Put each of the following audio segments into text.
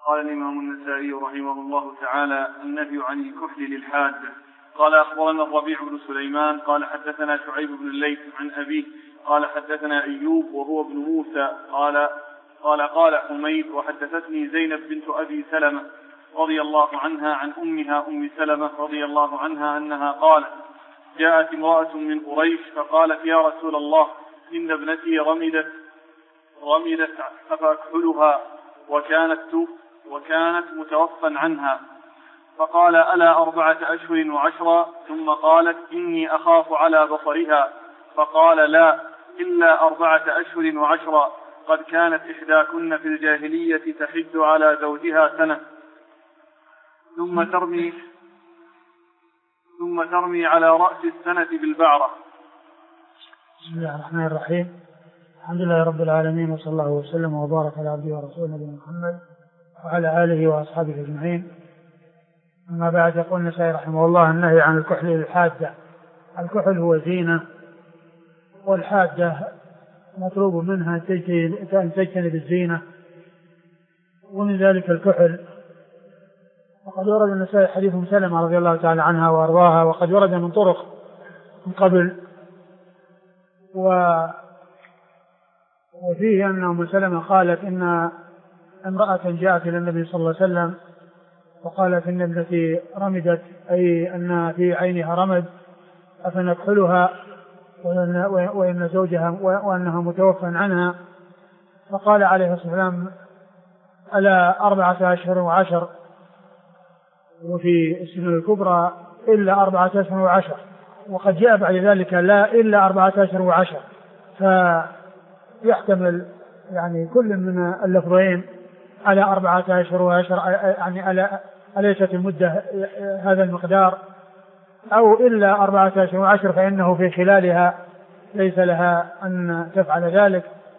قال الإمام النسائي رحمه الله تعالى: النهي عن الكحل للحاد. قال أخبرنا الربيع بن سليمان قال حدثنا شعيب بن الليث عن أبيه قال حدثنا أيوب وهو ابن موسى قال حميد وحدثتني زينب بنت أبي سلمة رضي الله عنها عن أمها أم سلمة رضي الله عنها أنها قالت: جاءت امرأة من قريش فقالت: يا رسول الله، إن ابنتي رمدت أفأكحلها وكانت متوفى عنها. فقال: ألا 4 أشهر وعشرا؟ ثم قالت: إني أخاف على بصرها. فقال: لا، إلا 4 أشهر وعشرا، قد كانت إحداكن في الجاهلية تحد على زوجها سنة ثم ترمي على رأس السنة بالبعرة. بسم الله الرحمن الرحيم. الحمد لله رب العالمين، وصلى الله وسلم وبارك على عبده ورسوله نبينا محمد وعلى آله وأصحابه أجمعين. أما بعد، يقول النسائي رحمه الله: النهي عن الكحل للحادة. الكحل هو زينة، والحادة مطلوب منها أن تجتنب الزينة، ومن ذلك الكحل. وقد ورد النسائي حديث أم سلمة رضي الله تعالى عنها وأرضاها، وقد ورد من طرق من قبل، وفيه أن أم سلمة قالت: إن امرأة جاءت إلى النبي صلى الله عليه وسلم وقالت: إن ابنتي رمدت، أي أن في عينها رمد، أفنكحلها وإن زوجها وأنها متوفى عنها. فقال عليه الصلاة والسلام: ألا 4 أشهر وعشر؟ وفي السنة الكبرى إلا 4 أشهر وعشر، وقد جاء بعد ذلك لا إلا 4 أشهر وعشر، فيحتمل يعني كل من اللفظين على 4 أشهر وعشر، يعني أليست المدة هذا المقدار، أو إلا 4 أشهر وعشر فإنه في خلالها ليس لها أن تفعل ذلك.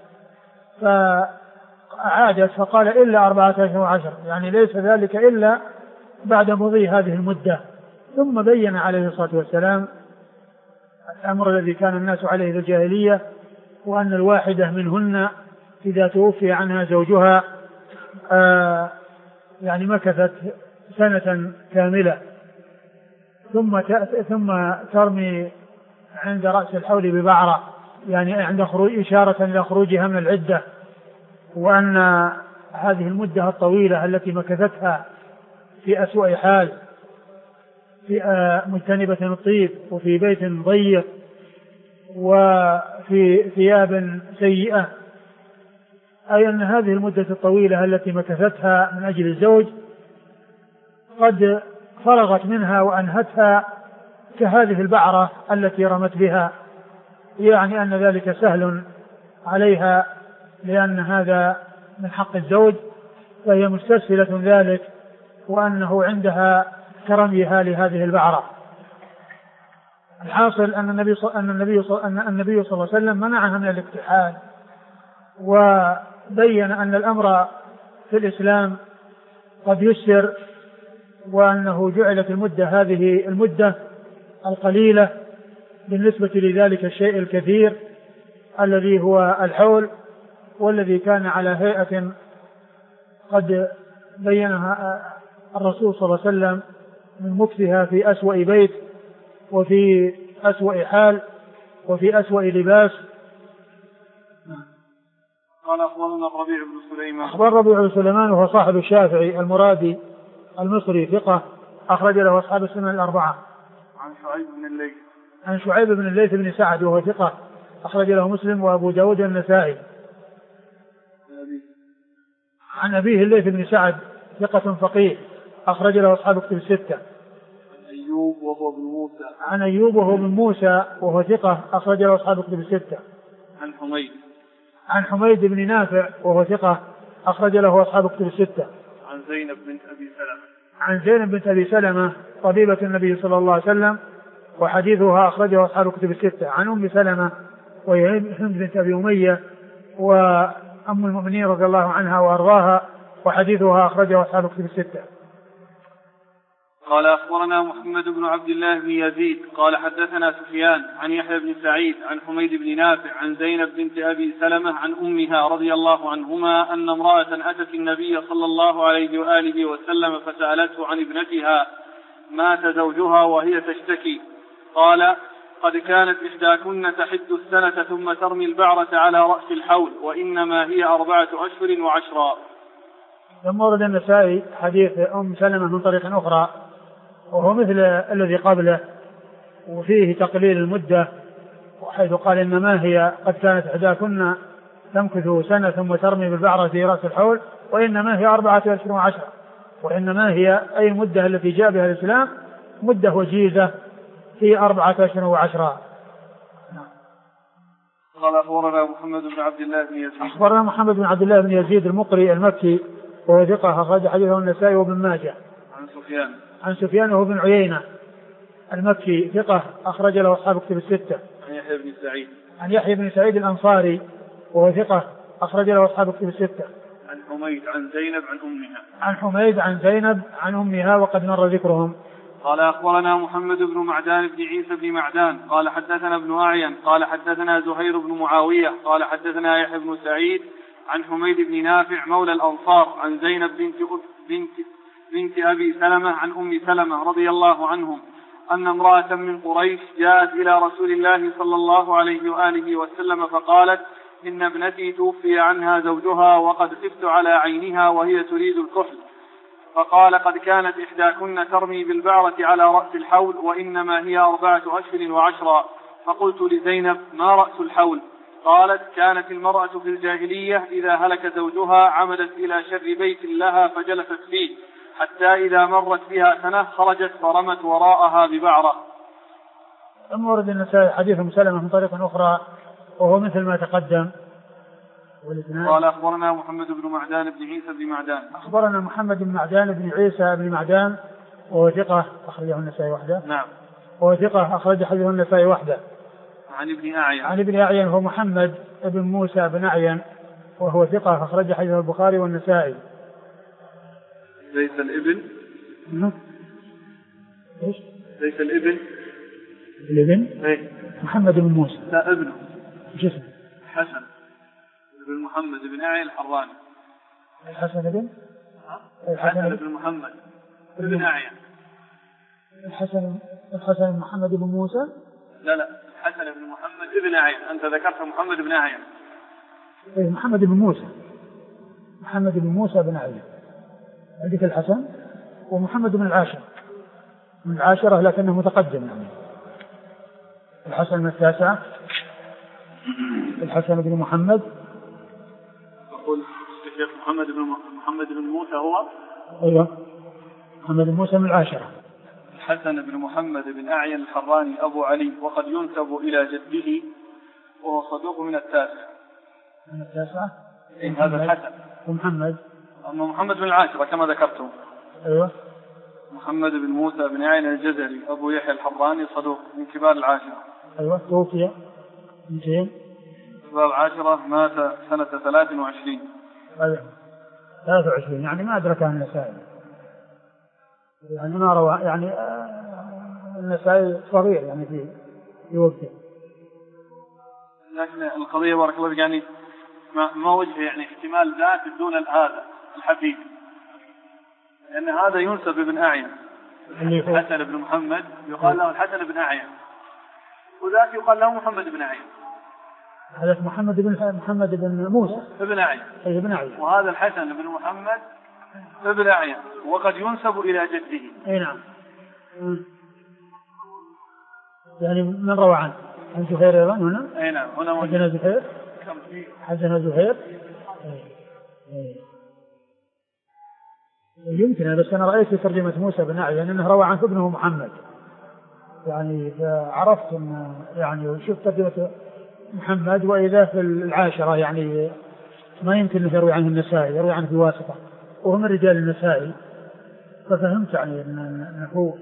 فعادت فقال: إلا 4 أشهر وعشر، يعني ليس ذلك إلا بعد مضي هذه المدة. ثم بين عليه الصلاة والسلام الأمر الذي كان الناس عليه في الجاهلية، وأن الواحدة منهن إذا توفي عنها زوجها يعني مكثت سنة كاملة، ثم ترمي عند رأس الحول ببعرة، يعني عند إشارة إلى خروجها من العدة، وأن هذه المدة الطويلة التي مكثتها في أسوأ حال، في مجتنبة الطيب، وفي بيت ضيق، وفي ثياب سيئة، أي أن هذه المدة الطويلة التي مكثتها من أجل الزوج قد فرغت منها وأنهتها كهذه البعرة التي رمت بها، يعني أن ذلك سهل عليها، لأن هذا من حق الزوج، فهي مستسهلة ذلك، وأنه عندها كرميها لهذه البعرة. الحاصل أن النبي صلى الله عليه وسلم منعها من الاكتحال، وبين أن الأمر في الإسلام قد يسر، وأنه جعلت هذه المدة القليلة بالنسبة لذلك الشيء الكثير الذي هو الحول، والذي كان على هيئة قد بينها الرسول صلى الله عليه وسلم من مكثها في أسوأ بيت، وفي أسوأ حال، وفي أسوأ لباس. قال أخبرنا الربيع بن سليمان. أخبر الربيع بن سليمان وهو صاحب الشافعي المرادي المصري، ثقة، أخرج له أصحاب السنن ال4. عن شعيب بن الليث بن سعد وهو ثقة، أخرج له مسلم وأبو داود والنسائي. عن أبيه الليث بن سعد ثقة فقيه، أخرج له أصحاب كتب الستة. عن أيوب وهو بن موسى وهو ثقة، أخرج له أصحاب كتب الستة. عن حميد بن نافع وهو ثقة، أخرج له أصحاب كتب الستة. عن زينب بنت أبي سلمة طبيبة النبي صلى الله عليه وسلم، وحديثها أخرجه أصحاب كتب الستة. عن أم سلمة وهي هند بنت أبي أمية وأم المؤمنين رضي الله عنها وأرضاها، وحديثها أخرجه أصحاب كتب الستة. قال أخبرنا محمد بن عبد الله بن يزيد قال حدثنا سفيان عن يحيى بن سعيد عن حميد بن نافع عن زينب بنت أبي سلمة عن أمها رضي الله عنهما أن امرأة أتت النبي صلى الله عليه وآله وسلم فسألته عن ابنتها مات زوجها وهي تشتكي. قال قد كانت إحداكن تحد السنة ثم ترمي البعرة على رأس الحول وإنما هي 4 أشهر و10. ثم ورد النسائي حديث أم سلمة من طريق أخرى وهو مثل الذي قبله وفيه تقليل المدة، وحيث قال إنما هي قد كانت إحداكن تمكث سنة ثم ترمي بالبعرة في رأس الحول وإنما هي 4 أشهر و10. وإنما هي أي المدة التي جاء بها الإسلام مدة وجيزة في 4 أشهر و10. قال أخبرنا محمد بن عبد الله بن يزيد. أخبرنا محمد بن عبد الله بن يزيد المقري المكي وهو ثقة أخرج حديثه النسائي وابن ماجه. عن سفيان وهو بن عيينة المكي ثقة أخرج له أصحاب كتب الستة. عن يحيى بن سعيد الأنصاري وهو ثقة أخرج له أصحاب كتب الستة. عن حميد عن زينب عن أمها. عن حميد عن زينب عن أمها وقد مر ذكرهم. قال أخبرنا محمد بن معدان بن عيسى بن معدان قال حدثنا ابن أعين قال حدثنا زهير بن معاوية قال حدثنا يحيى بن سعيد عن حميد بن نافع مولى الأنصار عن زينب بنت أبي سلمة عن أم سلمة رضي الله عنهم أن امرأة من قريش جاءت إلى رسول الله صلى الله عليه وآله وسلم فقالت إن ابنتي توفي عنها زوجها وقد خفت على عينها وهي تريد الكحل. فقال قد كانت إحداكن ترمي بالبعرة على رأس الحول وإنما هي 4 أشهر و10. فقلت لزينب ما رأس الحول؟ قالت كانت المرأة في الجاهلية إذا هلك زوجها عمدت إلى شر بيت لها فجلست فيه حتى إذا مرت بها سنة خرجت فرمت وراءها ببعرة. ثم ورد النسائي حديث أم سلمة من طريق أخرى وهو مثل ما تقدم. قال أخبرنا محمد بن معدان بن عيسى بن معدان. أخبرنا محمد بن معدان بن عيسى بن معدان وهو ثقة أخرجه النسائي وحده. نعم. وهو ثقة أخرج حديثه النسائي وحده. عن ابن أعين. عن ابن أعين هو محمد بن موسى بن أعين وهو ثقة أخرج حديثه البخاري والنسائي. ليس الابن. إيش؟ ليس الابن. الابن؟ إيه؟ محمد بن موسى. لا ابنه. إيش اسمه؟ حسن بن محمد بن أعين الحراني. الحسن بن؟ الحسن بن محمد بن أعين. الحسن بن محمد بن موسى؟ لا حسن بن محمد بن أعين. أنت ذكرت محمد بن أعين. إيه محمد بن موسى. محمد بن موسى بن أعين. عندك الحسن ومحمد بن العاشر من العاشرة لكنه متقدم يعني. الحسن من 9. الحسن بن محمد. أقول الشيخ محمد بن موسى هو. أيوة محمد بن موسى من 10. الحسن بن محمد بن أعين الحراني أبو علي وقد ينسب إلى جده وهو صدوق من 9. من 9. هذا الحسن ومحمد. أما محمد بن 10 كما ذكرته. أيوة. محمد بن موسى بن أعين الجزري أبو يحيى الحراني صدوق من كبار 10. أيوة توفي 200. كبار 10 مات سنة 23. أيوة 23 يعني ما أدرك عن النسائي يعني ما روى يعني النسائي صغير يعني في وقته. لكن القضية بارك الله يعني ما وجه يعني احتمال ذات دون هذا الحفيد لأن هذا ينسب ابن أعين. الحسن بن محمد يقال له الحسن بن أعين وذاك يقال له محمد بن أعين. هذا محمد بن موسى ابن أعين. أي ابن أعين. وهذا الحسن بن محمد ابن أعين وقد ينسب إلى جده. أي نعم. يعني من روى عنه عن زهير أيضا هنا. أي نعم هنا حدثنا زهير. حدثنا زهير. يمكن بس أنا رأيت في ترجمة موسى بن أعين أنه روى عنه ابنه محمد يعني فعرفت أن يعني وشفت ترجمة محمد وإذا في 10 يعني ما يمكن أن يروي عنه النسائي يروي عنه بواسطة وهو من رجال النسائي ففهمت يعني أنه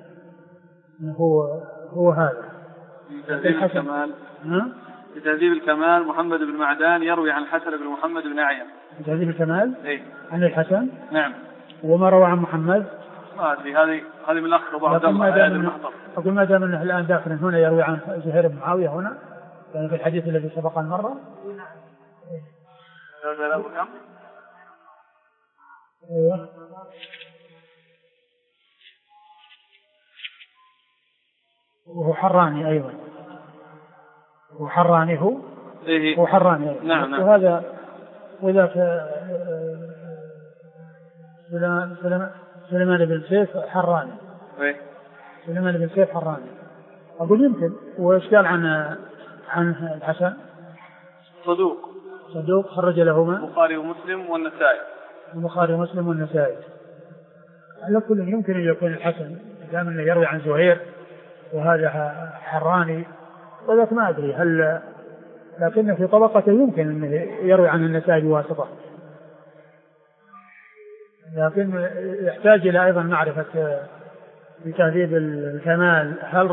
هو هذا. تهذيب الكمال. تهذيب الكمال محمد بن معدان يروي عن الحسن بن محمد بن أعين. تهذيب الكمال. إيه؟ عن الحسن. نعم. وما روى عن محمد ما أدري هذه من الأخ أبو عبد الله. أقول ما دام أنه الآن داخل هنا يروي عن زهير بن معاوية هنا يعني في الحديث الذي سبق المرة. أيوه. وهو حراني أيضا. وحراني هو. إيه. هو حراني أيضا. نعم. وهذا وذاك سليمان بن سيف حراني. إيه. سليمان بن سيف حراني. أقول يمكن وإشكال عن الحسن. صدوق خرج لهما البخاري ومسلم والنسائي. البخاري ومسلم والنسائي. على كل يمكن أن يكون الحسن دام أنه يروي عن زهير وهذا حراني وذاك ما أدري هل لكن في طبقته يمكن أنه يروي عن النسائي بواسطة لكن يحتاج إلى أيضا معرفة بتهذيب الكمال هل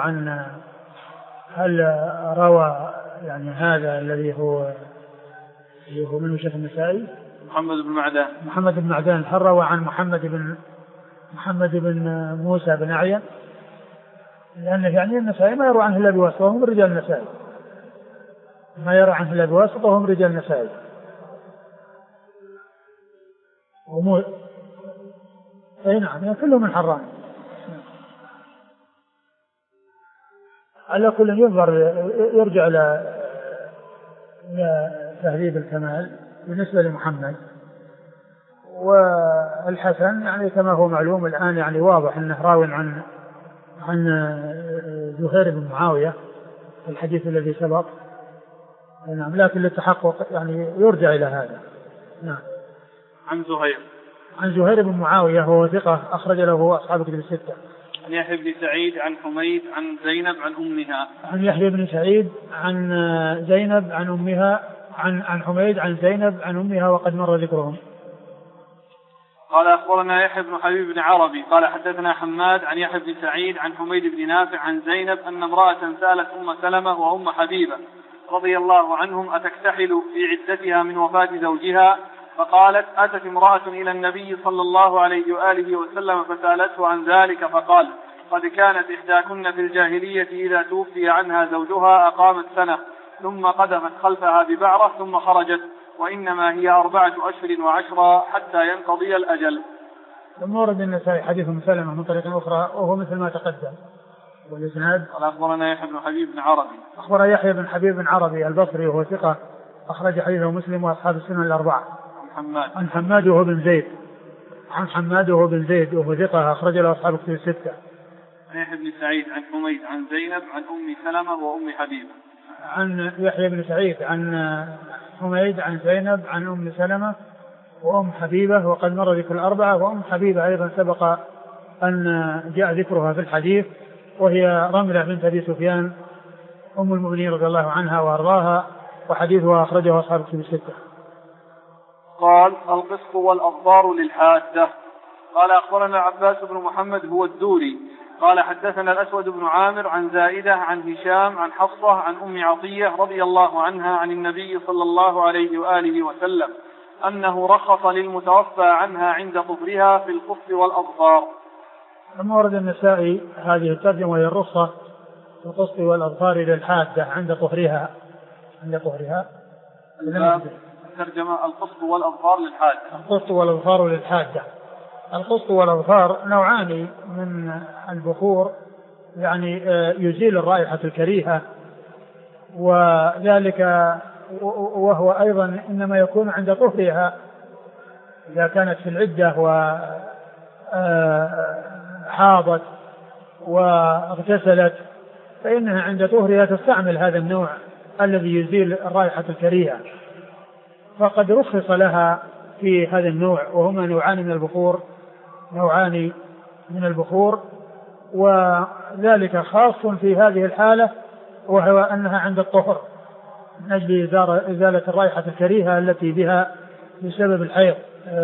روى يعني هذا الذي هو من شيخ النسائي محمد بن معدان هل روى عن محمد بن موسى بن أعين لأن يعني النسائي ما يروى عنه إلا بواسطة وهم رجال النسائي ما يروى عنه إلا بواسطة وهم رجال النسائي أي نعم كلهم من حران. على كل يرجع إلى تهذيب الكمال بالنسبة لمحمد. والحسن يعني كما هو معلوم الآن يعني واضح أنه راوي عن زهير بن معاوية في الحديث الذي سبق. نعم لكن للتحقق يعني يرجع إلى هذا. نعم. عن زهير بن معاوية هو ثقة أخرج له أصحاب الكتب الستة. عن يحيى بن سعيد عن حميد عن زينب عن أمها. عن يحيى بن سعيد عن زينب عن أمها عن حميد عن زينب عن أمها وقد مر ذكرهم. قال أخبرنا يحيى بن حبيب بن عربي قال حدثنا حماد عن يحيى بن سعيد عن حميد بن نافع عن زينب أن امرأة سألت أم سلمة وأم حبيبة رضي الله عنهم أتكتحل في عدتها من وفاة زوجها فقالت أتت امرأة إلى النبي صلى الله عليه وآله وسلم فسألته عن ذلك فقال قد كانت إحداكن في الجاهلية إذا توفي عنها زوجها أقامت سنة ثم قدمت خلفها ببعرة ثم خرجت وإنما هي 4 أشهر و10 حتى ينقضي الأجل. ثم ورد النسائي حديث أم سلمة من طريق أخرى وهو مثل ما تقدم. والإسناد قال أخبرنا يحيى بن حبيب بن عربي أخبر يحيى بن حبيب بن عربي البصري وهو ثقة أخرج حديثه مسلم وأصحاب السنن الأربعة. عن حماد وهو بن زيد وهو ثقة أخرج له أصحاب الكتب الستة. عن يحيى بن سعيد عن حميد عن زينب عن أم سلمة وأم حبيبة. عن يحيى بن سعيد عن حميد عن زينب عن أم سلمة وأم حبيبة وقد مر ذكر الأربعة. وأم حبيبة أيضا سبق أن جاء ذكرها في الحديث وهي رملة بنت أبي سفيان أم المؤمنين رضي الله عنها وأرضاها وحديثها أخرجه أصحاب الكتب الستة. قال القسط والأظفار للحادة. قال أخبرنا عباس بن محمد هو الدوري قال حدثنا الأسود بن عامر عن زائدة عن هشام عن حفصة عن أم عطية رضي الله عنها عن النبي صلى الله عليه وآله وسلم أنه رخص للمتوفى عنها عند طهرها في القسط والأظفار. لما ورد النسائي هذه الترجمة وهي الرخصة في القسط والأظفار للحادة عند طهرها ترجمة القسط والأظفار للحادة. القسط والأظفار للحادة. القسط والأظفار نوعان من البخور يعني يزيل الرائحة الكريهة وذلك وهو أيضا إنما يكون عند طهرها إذا كانت في العدة وحاضت واغتسلت فإنها عند طهرها تستعمل هذا النوع الذي يزيل الرائحة الكريهة فقد رخص لها في هذا النوع وهما نوعان من البخور وذلك خاص في هذه الحالة وهو أنها عند الطهر من أجل إزالة الرائحة الكريهة التي بها بسبب الحيض.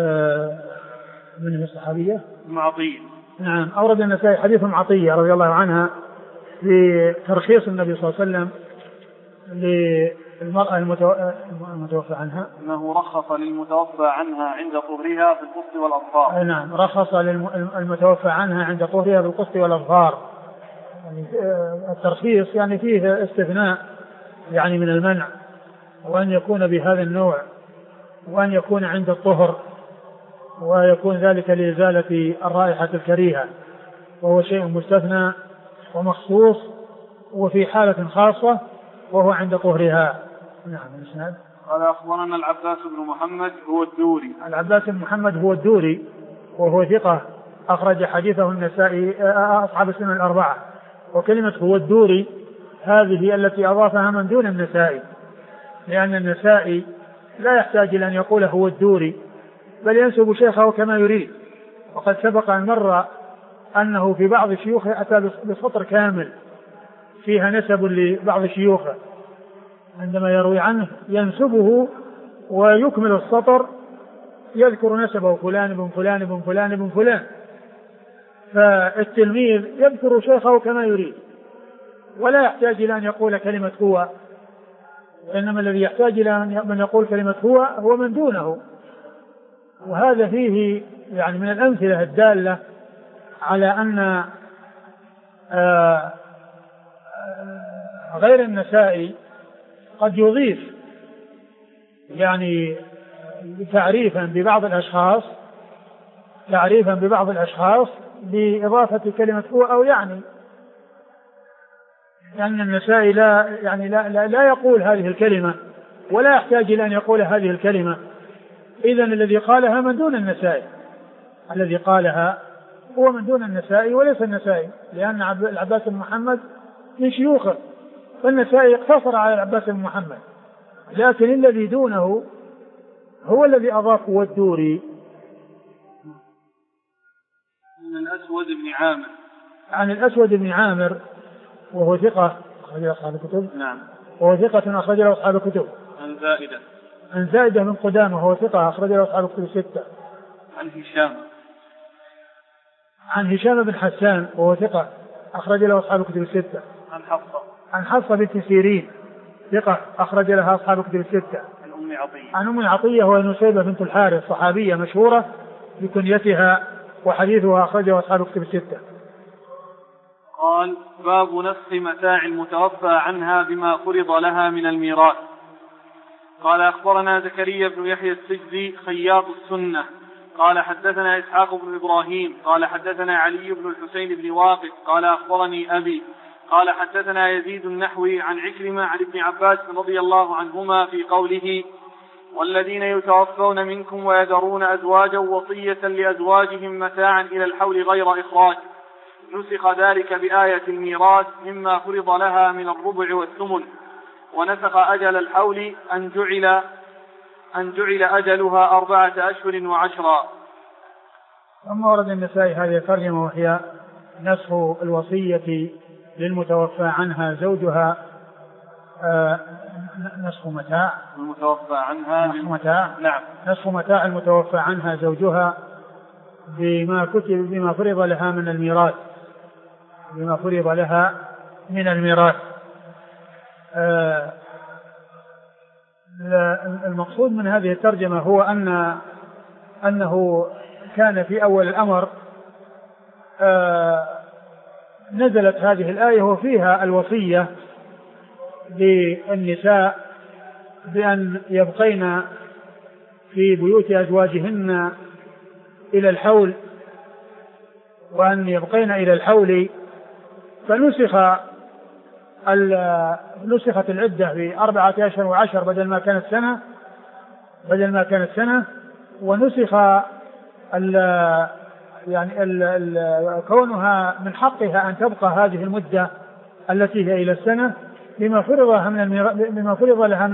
من الصحابية معطية. نعم. أورد النسائي حديث عطية رضي الله عنها في ترخيص النبي صلى الله عليه وسلم المرأة المتوفى عنها أنه رخص للمتوفى عنها عند طهرها في القسط والأظفار. نعم، رخص للمتوفى عنها عند طهرها بالقسط والأظفار. يعني الترخيص يعني فيه استثناء يعني من المنع، وأن يكون بهذا النوع، وأن يكون عند الطهر، ويكون ذلك لإزالة الرائحة الكريهة، وهو شيء مستثنى ومخصوص وفي حالة خاصة وهو عند طهرها. نعم. الإسناد قال أخبرنا العباس بن محمد هو الدوري. العباس بن محمد هو الدوري وهو ثقة أخرج حديثه النسائي أصحاب السنن الأربعة. وكلمة هو الدوري هذه التي أضافها من دون النسائي، لأن النسائي لا يحتاج إلى أن يقول هو الدوري، بل ينسب شيخه كما يريد. وقد سبق أن مر أنه في بعض شيوخه أتى بسطر كامل فيها نسب لبعض شيوخه، عندما يروي عنه ينسبه ويكمل السطر يذكر نسبه فلان بن فلان بن فلان بن فلان. فالتلميذ يذكر شيخه كما يريد ولا يحتاج إلى أن يقول كلمة هو، إنما الذي يحتاج إلى أن يقول كلمة هو من دونه. وهذا فيه يعني من الأمثلة الدالة على أن غير النسائي قد يضيف يعني تعريفا ببعض الأشخاص بإضافة كلمة هو أو يعني، لأن النسائي لا يقول هذه الكلمة ولا يحتاج إلى أن يقول هذه الكلمة. إذن الذي قالها من دون النسائي، الذي قالها هو من دون النسائي وليس النسائي، لأن العباس بن محمد من شيوخه، فالنسائي اقتصر على العباس بن محمد، لكن الذي دونه هو الذي أضاف هو الدوري. من الأسود بن عامر. عن الأسود بن عامر وهو ثقة أخرج له أصحاب الكتب. نعم. وهو ثقة أخرج له أصحاب الكتب. عن زائدة من قدامة وهو ثقة أخرج له أصحاب الكتب الستة. عن هشام بن حسان وهو ثقة أخرج له أصحاب الكتب الستة. عن حفصة بنت سيرين ثقة أخرج لها أصحاب الكتب الستة. عن أم عطية وهي نسيبة بنت الحارث صحابية مشهورة بكنيتها وحديثها أخرجه أصحاب الكتب الستة. قال: باب نسخ متاع المتوفى عنها بما فرض لها من الميراث. قال: أخبرنا زكريا بن يحيى السجزي خياط السنة قال: حدثنا إسحاق بن إبراهيم قال: حدثنا علي بن الحسين بن واقد قال: أخبرني أبي قال: حدثنا يزيد النحوي عن عكرمة عن ابن عباس رضي الله عنهما في قوله: والذين يتوفون منكم ويذرون أزواجا وصية لأزواجهم متاعا إلى الحول غير إخراج، نسخ ذلك بآية الميراث مما فرض لها من الربع والثمن، ونسخ أجل الحول أن جعل أجلها 4 أشهر و10. ثم ورد النسائي هذه الترجمة وهي نسخ الوصية للمتوفى عنها زوجها نسخ متاع المتوفى عنها نعم، نسخ متاع المتوفى عنها زوجها بما فرض لها من الميراث. المقصود من هذه الترجمة هو أنه كان في أول الأمر نزلت هذه الآية وفيها الوصية للنساء بأن يبقين في بيوت أزواجهن إلى الحول، وأن يبقين إلى الحول، فنسخت العدة ب4 أشهر و10 بدل ما كانت سنة، ونسخ كونها من حقها أن تبقى هذه المدة التي هي إلى السنة بما فرض لها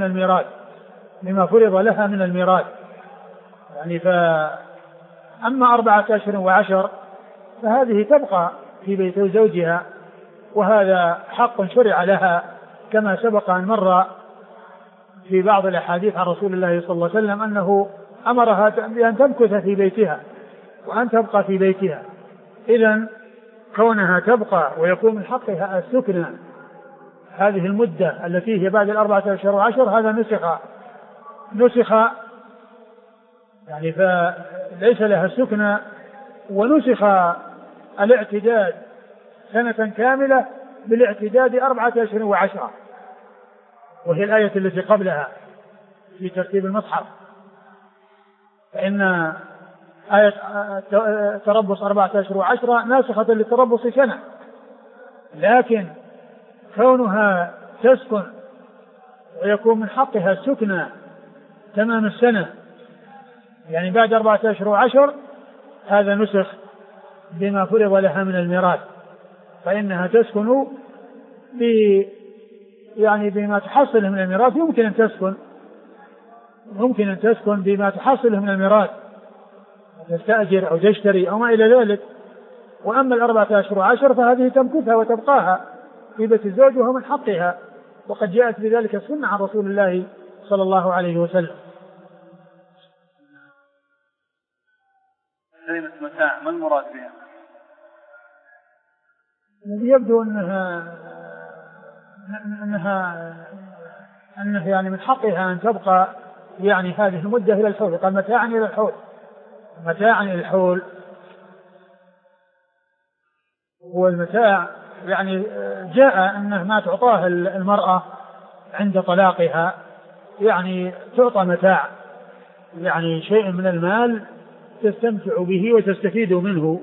من الميراث. يعني أما 4 أشهر و10 فهذه تبقى في بيت زوجها، وهذا حق شرع لها كما سبق أن مر في بعض الأحاديث عن رسول الله صلى الله عليه وسلم أنه أمرها بأن تمكث في بيتها وأن تبقى في بيتها. إذن كونها تبقى ويكون من حقها السكنى هذه المدة التي هي بعد 14 أشهر وعشر هذا نسخ يعني فليس لها سكنى، ونسخ الاعتداد سنة كاملة بالاعتداد 4 أشهر وعشرة، وهي الآية التي قبلها في ترتيب المصحف، فإن آية تربص 4 أشهر وعشرة ناسخة للتربص سنة، لكن كونها تسكن ويكون من حقها السكنى تمام السنة يعني بعد 4 أشهر وعشر، هذا نسخ بما فرض لها من الميراث، فإنها تسكن يعني بما تحصله من الميراث. يمكن أن تسكن بما تحصله من الميراث، تستأجر أو تشتري أو ما إلى ذلك. وأما 4 أشهر وعشر فهذه تمكثها وتبقاها في بيت الزوج وهو من حقها، وقد جاءت بذلك السنة عن رسول الله صلى الله عليه وسلم. كلمة متاع ما المراد بها؟ يبدو أنه يعني من حقها أن تبقى يعني هذه المدة إلى الحول، قال متاعا إلى الحول، متاعا إلى الحول. والمتاع يعني جاء أنه ما تعطاه المرأة عند طلاقها، يعني تعطى متاع يعني شيء من المال تستمتع به وتستفيد منه.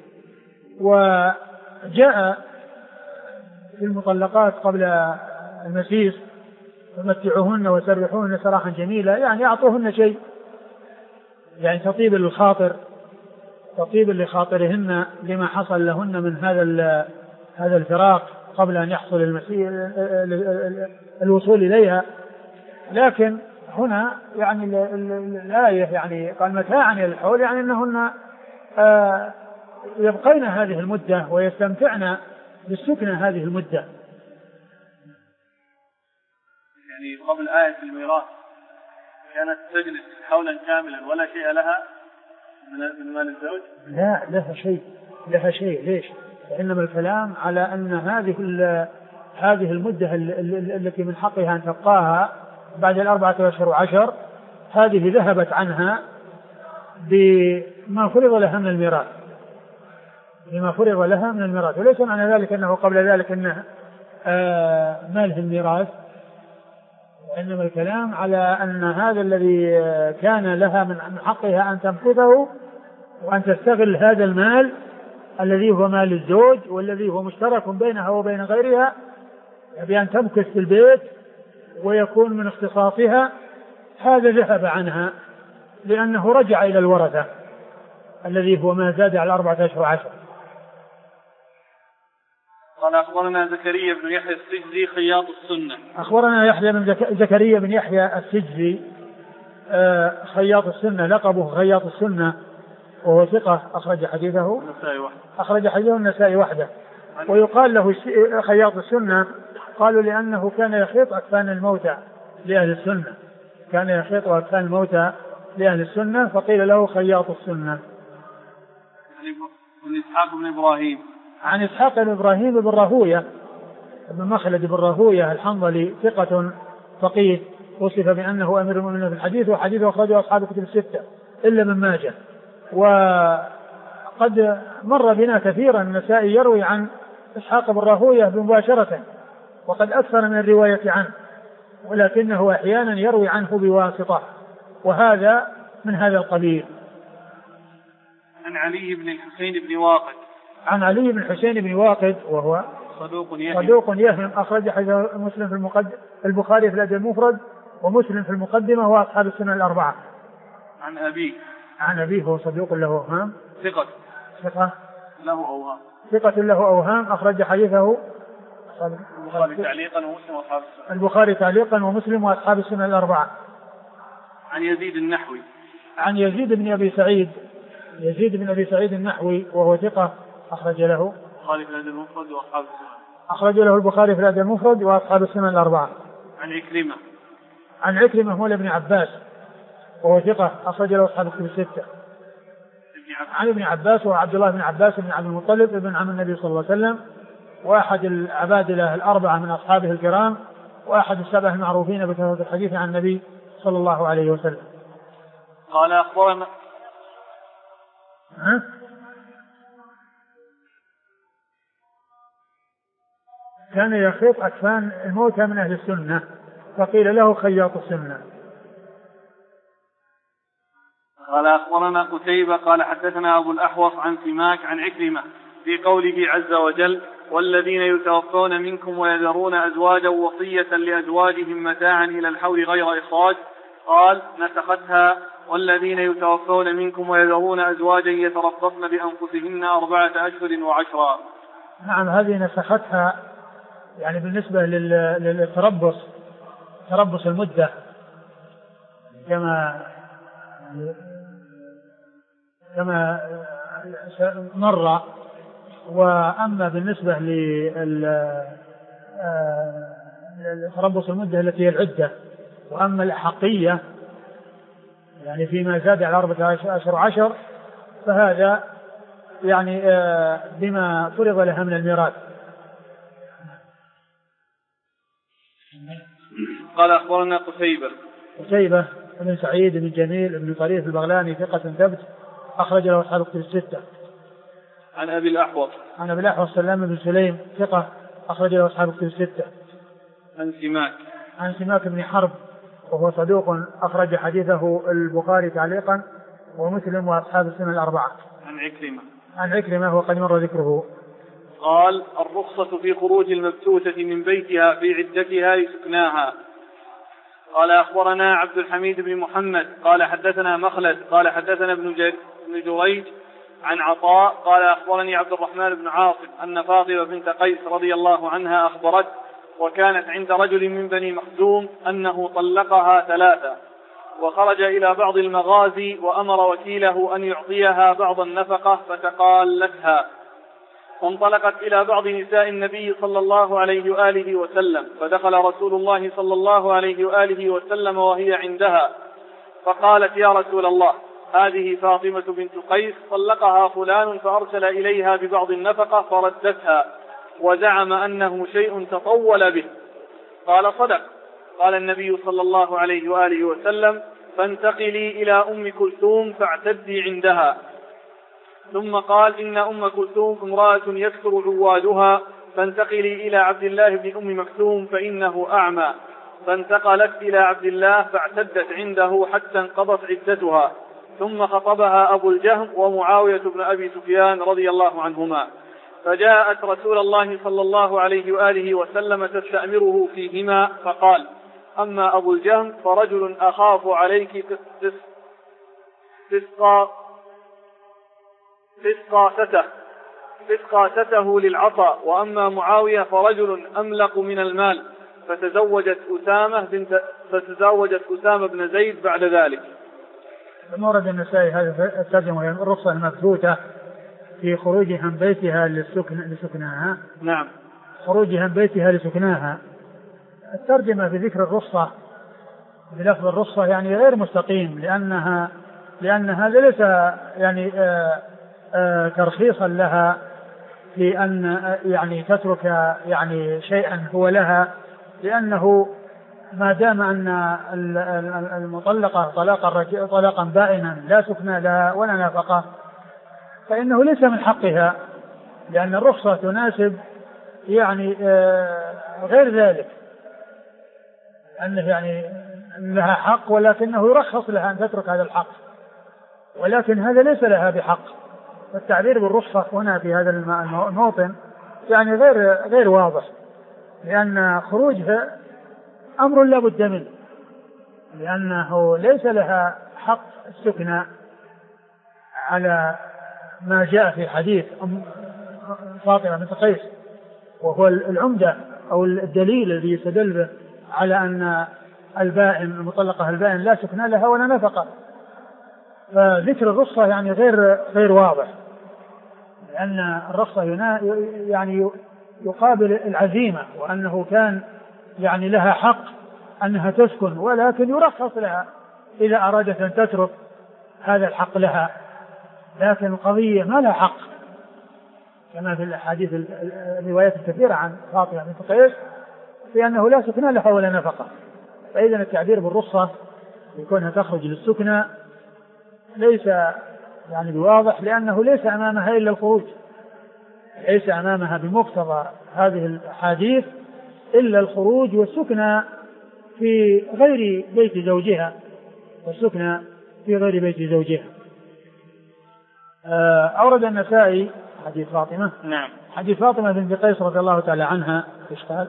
وجاء في المطلقات قبل المسيس فمتعوهن وسرحوهن سراحا جميلا، يعني أعطوهن شيء يعني تطيب للخاطر، تطيب لخاطرهن لما حصل لهن من هذا الفراق قبل أن يحصل الوصول إليها. لكن هنا يعني الآية يعني قال متاعا إلى الحول، يعني أنهن يبقين هذه المدة ويستمتعن بالسكنة هذه المدة. يعني قبل آية الميراث كانت تجلس حولا كاملا ولا شيء لها من مال الزوج؟ لا، لها شيء. ليش؟ فإنما الكلام على أن هذه المدة التي من حقها أن تبقاها بعد 4 أشهر وعشر هذه ذهبت عنها بما فرض لها من الميراث، وليس معنى ذلك أنه قبل ذلك أنه ماله الميراث، وإنما الكلام على أن هذا الذي كان لها من حقها أن تمكثه وأن تستغل هذا المال الذي هو مال الزوج والذي هو مشترك بينها وبين غيرها بأن تمكث في البيت ويكون من اختصاصها، هذا ذهب عنها لأنه رجع إلى الورثة الذي هو ما زاد على 4 أشهر وعشر. قال أخبرنا زكريا بن يحيى السجزي خياط السنة. أخبرنا يحيى بن زكريا بن يحيى السجزي خياط السنة، لقبه خياط السنة، وهو ثقة أخرج حديثه النسائي وحده. ويقال له خياط السنة قالوا لأنه كان يخيط أكفان الموتى لأهل السنة، فقيل له خياط السنة. عن إسحاق بن إبراهيم بن راهوية بن مخلد بن راهوية الحنظلي، ثقة فقيه، وصف بأنه أمير المؤمنين في الحديث، وحديثه أخرجه أصحاب الكتب الستة إلا من ماجه. وقد مر بنا كثيرا النسائي يروي عن إسحاق بن راهوية مباشرة، وقد أكثر من الرواية عنه، ولكنه أحيانا يروي عنه بواسطة، وهذا من هذا القبيل. عن علي بن الحسين بن واقد. عن علي بن الحسين بن واقد وهو صدوق يهم، أخرج حديثه مسلم في البخاري في الأدب المفرد ومسلم في المقدمة وأصحاب السنن الأربعة. عن أبيه هو صدوق له أوهام، ثقة له أوهام، أخرج حديثه البخاري تعليقا ومسلم وأصحاب السنن الأربعة. عن يزيد النحوي. عن يزيد بن أبي سعيد النحوي وهو ثقة، أخرج له البخاري في الأدب المفرد وأصحاب السنن الأربعة. عن عكرمة مولى ابن عباس وهو ثقة، أخرج له أصحاب الكتب الستة. عن ابن عباس وعبد الله بن عباس بن عبد المطلب ابن عم النبي صلى الله عليه وسلم، وأحد العبادلة الأربعة من أصحابه الكرام، وأحد السبع المعروفين بكثرة الحديث عن النبي صلى الله عليه وسلم. قال أخبرنا كان يخيط أكفان الموتى من أهل السنة فقيل له خياط السنة. قال أخبرنا قتيبة قال حدثنا أبو الأحوص عن سماك عن عكرمة في قوله عز وجل والذين يتوفون منكم ويذرون أزواجا وصية لأزواجهم متاعا إلى الحول غير إخراج، قال نسختها والذين يتوفون منكم ويذرون أزواجا يتربصن بأنفسهن 4 أشهر و10. نعم، هذه نسختها يعني بالنسبة للتربص، تربص المدة كما مر. وأما بالنسبة لتربص المدة التي هي العدة، وأما الأحقية يعني فيما زاد على 4 أشهر و10 فهذا يعني بما فرض لها من الميراث. قال أخبرنا قتيبة بن سعيد بن جميل بن طريف البغلاني ثقة ثبت أخرج له أصحاب الكتب الستة. عن أبي الأحوص سلام بن سليم ثقة أخرج له أصحاب الكتب الستة. عن سماك بن حرب وهو صدوق أخرج حديثه البخاري تعليقا ومسلم وأصحاب السنن الأربعة. عن عكرمة وقد مر ذكره. قال الرخصة في خروج المبتوتة من بيتها في عدتها لسكناها. قال أخبرنا عبد الحميد بن محمد قال حدثنا مخلد قال حدثنا ابن جريج عن عطاء قال أخبرني عبد الرحمن بن عاصم أن فاطمة بنت قيس رضي الله عنها أخبرت وكانت عند رجل من بني مخزوم أنه طلقها 3 وخرج إلى بعض المغازي وأمر وكيله أن يعطيها بعض النفقة فتقالتها، فانطلقت إلى بعض نساء النبي صلى الله عليه وآله وسلم، فدخل رسول الله صلى الله عليه وآله وسلم وهي عندها فقالت يا رسول الله هذه فاطمة بنت قيس طلقها فلان فأرسل إليها ببعض النفقة فردتها وزعم أنه شيء تطول به. قال صدق. قال النبي صلى الله عليه وآله وسلم فانتقلي إلى أم كلثوم فاعتدي عندها. ثم قال إن أم كلثوم امرأة يكثر عوادها فانتقلي إلى عبد الله بن أم مكتوم فإنه أعمى. فانتقلت إلى عبد الله فاعتدت عنده حتى انقضت عدتها، ثم خطبها أبو الجهم ومعاوية بن أبي سفيان رضي الله عنهما، فجاءت رسول الله صلى الله عليه وآله وسلم تستأمره فيهما فقال أما أبو الجهم فرجل أخاف عليك فسقاسته للعطاء، وأما معاوية فرجل أملق من المال فتزوجت أسامة بن زيد بعد ذلك. مورد النسائي هذا الترجمة الرخصة المثبوتة في خروجها من بيتها لسكناها. نعم، خروجها من بيتها لسكناها. الترجمة في ذكر الرخصة بلفظ الرخصة يعني غير مستقيم، لأن هذا ليس يعني ترخيصا لها في أن يعني تترك يعني شيئا هو لها، لأنه ما دام أن المطلقة طلاقا بائنا لا سكن لها ولا نفقة فإنه ليس من حقها، لأن الرخصة تناسب يعني غير ذلك، أنه يعني لها حق ولكنه يرخص لها أن تترك هذا الحق، ولكن هذا ليس لها بحق. فالتعبير بالرخصة هنا في هذا الموطن يعني غير واضح، لأن خروجها أمر لا بد منه، لأنه ليس لها حق السكنى على ما جاء في حديث فاطمة بنت قيس، وهو العمدة أو الدليل الذي يستدل به على أن البائن المطلقة البائن لا سكنى لها ولا نفقة. فذكر الرخصة يعني غير واضح، لأن الرخصة يعني يقابل العزيمة، وأنه كان يعني لها حق أنها تسكن، ولكن يرخص لها إذا أرادت أن تترك هذا الحق لها، لكن القضية ما لها حق، كما في الأحاديث الروايات الكثيرة عن فاطمة بنت قيس في أنه لا سكنى لها ولا نفقة. فإذا التعبير بالرخصة يكونها تخرج للسكنى ليس يعني بواضح، لأنه ليس أمامها إلا الخروج، ليس أمامها بمقتضى هذه الأحاديث إلا الخروج والسكنى في غير بيت زوجها، والسكنى في غير بيت زوجها. أورد النسائي حديث فاطمة. نعم. حديث فاطمة بنت قيس رضي الله تعالى عنها ايش قال؟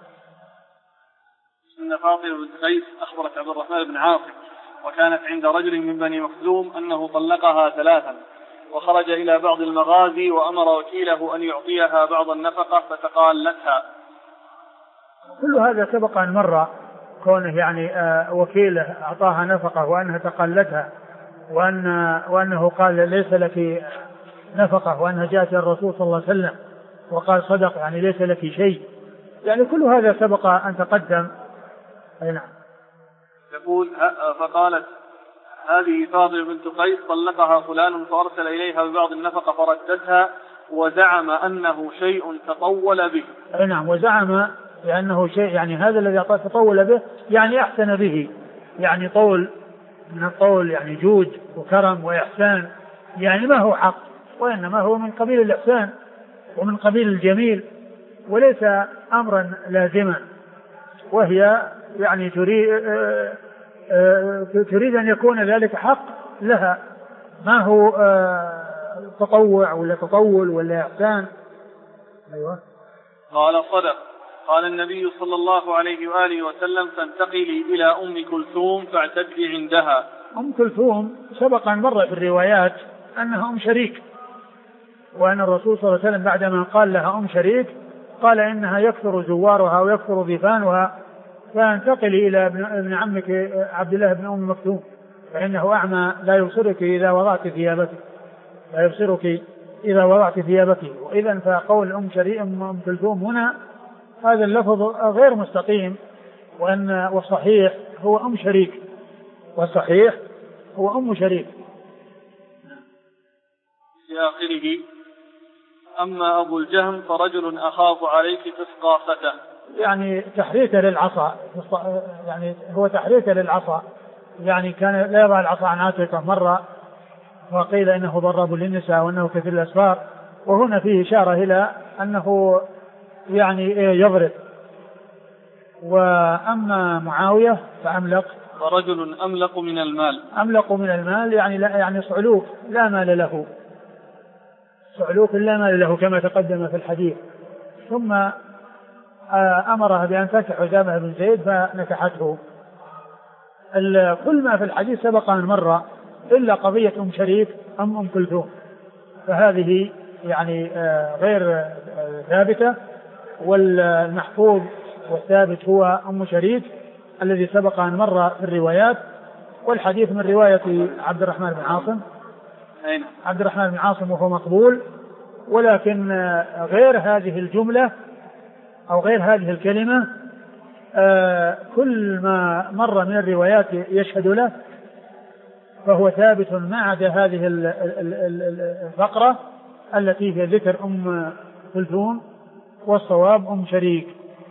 أن فاطمة بنت قيس أخبرت عبد الرحمن بن عاصم وكانت عند رجل من بني مخزوم أنه طلقها 3 وخرج إلى بعض المغازي وأمر وكيله أن يعطيها بعض النفقة فتقالتها. كل هذا سبق أن مر، كونه يعني وكيله أعطاها نفقة وأنها تقلتها وأنه قال ليس لك نفقة، وأنها جاءت الرسول صلى الله عليه وسلم وقال صدق يعني ليس لك شيء، يعني كل هذا سبق أن تقدم. أي نعم. يقول فقالت هذه فاطمة بنت قيس طلقها فلان فأرسل إليها ببعض النفقة فردتها وزعم أنه شيء تطول به. أي نعم، وزعم لأنه شيء يعني هذا الذي تطول به يعني أحسن به، يعني طول من الطول يعني جود وكرم وإحسان، يعني ما هو حق وإنما هو من قبيل الإحسان ومن قبيل الجميل وليس أمرا لازما، وهي يعني تريد أن يكون ذلك حق لها، ما هو تطوع ولا تطول ولا إحسان. أيوة. قال صدق. قال النبي صلى الله عليه وآله وسلم فانتقلي إلى أم كلثوم فاعتدي عندها. أم كلثوم سبق أن مر في الروايات أنها أم شريك، وأن الرسول صلى الله عليه وسلم بعدما قال لها أم شريك قال إنها يكثر زوارها ويكثر ضيفانها، فانتقلي إلى ابن عمك عبد الله بن أم مكتوم فإنه أعمى لا يبصرك إذا وضعت ثيابك، لا يبصرك إذا وضعت ثيابك. وإذا فقول أم شريك أم كلثوم هنا هذا اللفظ غير مستقيم، والصحيح هو أم شريك، والصحيح هو أم شريك. في آخره أما أبو الجهم فرجل أخاف عليك تسقافته، يعني تحريته للعصا، يعني هو تحريته للعصا، يعني كان لا يضع العصا عن عاتقه مرة وقيل إنه ضرب للنساء وأنه كثير الأسفار، وهنا فيه إشارة إلى أنه يعني يضرب. وأما معاوية فأملق، ورجل أملق من المال. أملق من المال يعني لا، يعني صعلوك لا مال له، صعلوك لا مال له كما تقدم في الحديث. ثم أمرها بأن تنكح أسامة بن زيد فنكحته. كل ما في الحديث سبق أن مر إلا قضية أم شريك أم كلثوم، فهذه يعني غير ثابتة، والمحفوظ والثابت هو أم شريك الذي سبق أن مر في الروايات. والحديث من رواية عبد الرحمن بن عاصم، عبد الرحمن بن عاصم وهو مقبول، ولكن غير هذه الجملة أو غير هذه الكلمة كل ما مر من الروايات يشهد له فهو ثابت ما عدا هذه الفقرة التي في ذكر أم كلثوم، والصواب أم شريك.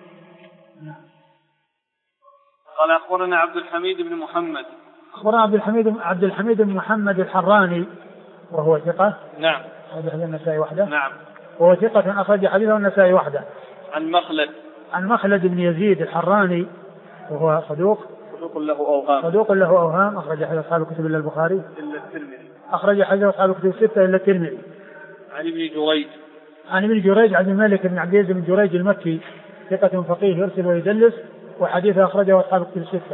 قال أخبرنا عبد الحميد بن محمد. أخبرنا عبد الحميد بن محمد الحراني وهو ثقة. نعم. أخرج حديث النسائي وحده. نعم. وهو ثقة أخرج حديثه النسائي وحده. عن مخلد بن يزيد الحراني وهو صدوق له أوهام أخرج حديث أصحاب الكتب إلا البخاري إلا الترمذي. أخرج حديث أصحاب الكتب 6 إلا الترمذي. عن ابن جريج عبد الملك بن عبد العزيز بن جريج المكي ثقة فقيه يرسل ويدلس، وحديثه أخرجه أصحاب الكتب 6.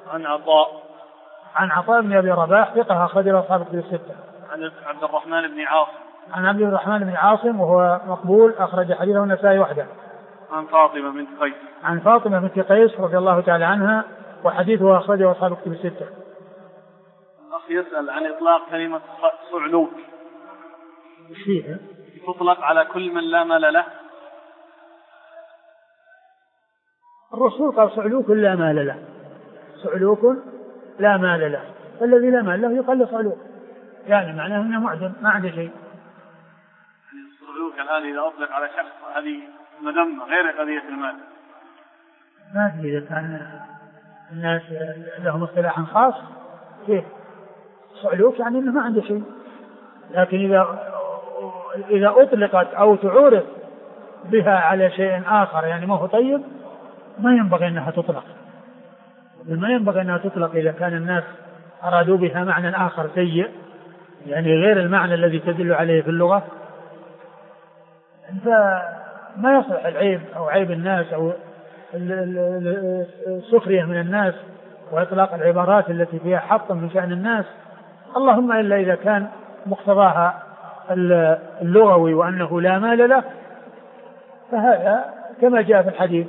عن عطاء بن أبي رباح ثقة أخرجه أصحاب الكتب 6. عن عبد الرحمن بن عاصم. عن عبد الرحمن بن عاصم وهو مقبول أخرج حديثه النسائي وحده. عن فاطمة بنت قيس رضي الله تعالى عنها وحديثه أخرجه أصحاب الكتب 6. الأخ يسأل عن إطلاق كلمة صعلوك، ايش فيها؟ تطلق على كل من لا مال له. الرسول قال صعلوك لا مال له، صعلوك لا مال له، الذي لا مال له يقال له صعلوك، يعني معناه انه معدم ما عنده شيء. الصعلوك يقولك الآن إذا أطلق على شخص هذه مذمة غير قضية المال. ما أدري إذا كان الناس لهم اصطلاح خاص كيف صعلوك يعني إنه ما عنده شيء، لكن إذا أطلقت أو تعورف بها على شيء آخر يعني ما هو طيب ما ينبغي أنها تطلق، ما ينبغي أنها تطلق إذا كان الناس أرادوا بها معنى آخر سيء يعني غير المعنى الذي تدل عليه في اللغة، فما يصلح العيب أو عيب الناس أو السخرية من الناس وإطلاق العبارات التي فيها حط من شأن الناس، اللهم إلا إذا كان مقتضاها اللغوي وأنه لا مال له، فهذا كما جاء في الحديث.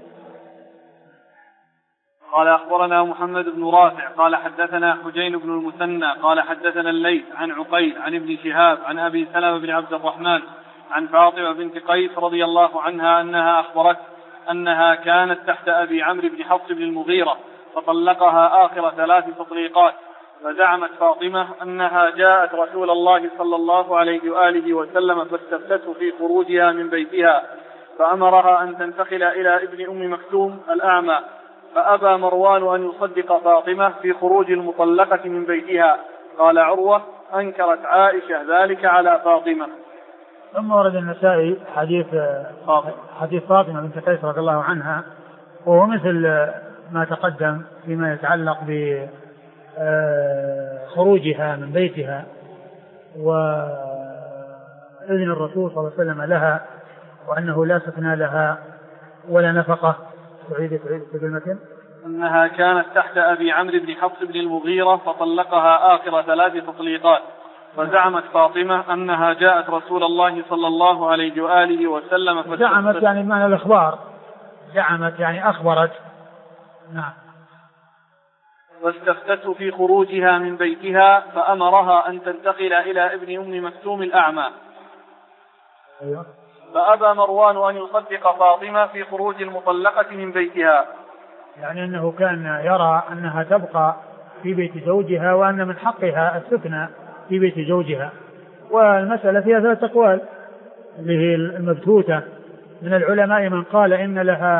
قال أخبرنا محمد بن رافع قال حدثنا حجين بن المثنى قال حدثنا الليث عن عقيل عن ابن شهاب عن أبي سلمة بن عبد الرحمن عن فاطمة بنت قيس رضي الله عنها أنها أخبرت أنها كانت تحت أبي عمرو بن حفص بن المغيرة فطلقها آخر 3 تطليقات، فزعمت فاطمة أنها جاءت رسول الله صلى الله عليه وآله وسلم فاستفتته في خروجها من بيتها فأمرها أن تنتقل إلى ابن أم مكتوم الأعمى، فأبى مروان أن يصدق فاطمة في خروج المطلقة من بيتها. قال عروة أنكرت عائشة ذلك على فاطمة. ثم ورد النسائي حديث فاطمة بنت قيس رضي الله عنها، وهو مثل ما تقدم فيما يتعلق بخروجها من بيتها وإذن الرسول صلى الله عليه وسلم لها وأنه لا سكن لها ولا نفقة. تعيد المتن. أنها كانت تحت أبي عمرو بن حفص بن المغيرة فطلقها آخر 3 تطليقات، فزعمت فاطمة أنها جاءت رسول الله صلى الله عليه وآله وسلم زعمت يعني معنى الإخبار، زعمت يعني أخبرت. نعم. واستفتته في خروجها من بيتها فأمرها أن تنتقل إلى ابن أم مكتوم الأعمى. أيوة. فأبى مروان أن يصدق فاطمة في خروج المطلقة من بيتها، يعني أنه كان يرى أنها تبقى في بيت زوجها وأن من حقها السكنى في بيت زوجها. والمسألة فيها 3 أقوال اللي هي المبتوتة من العلماء، من قال إن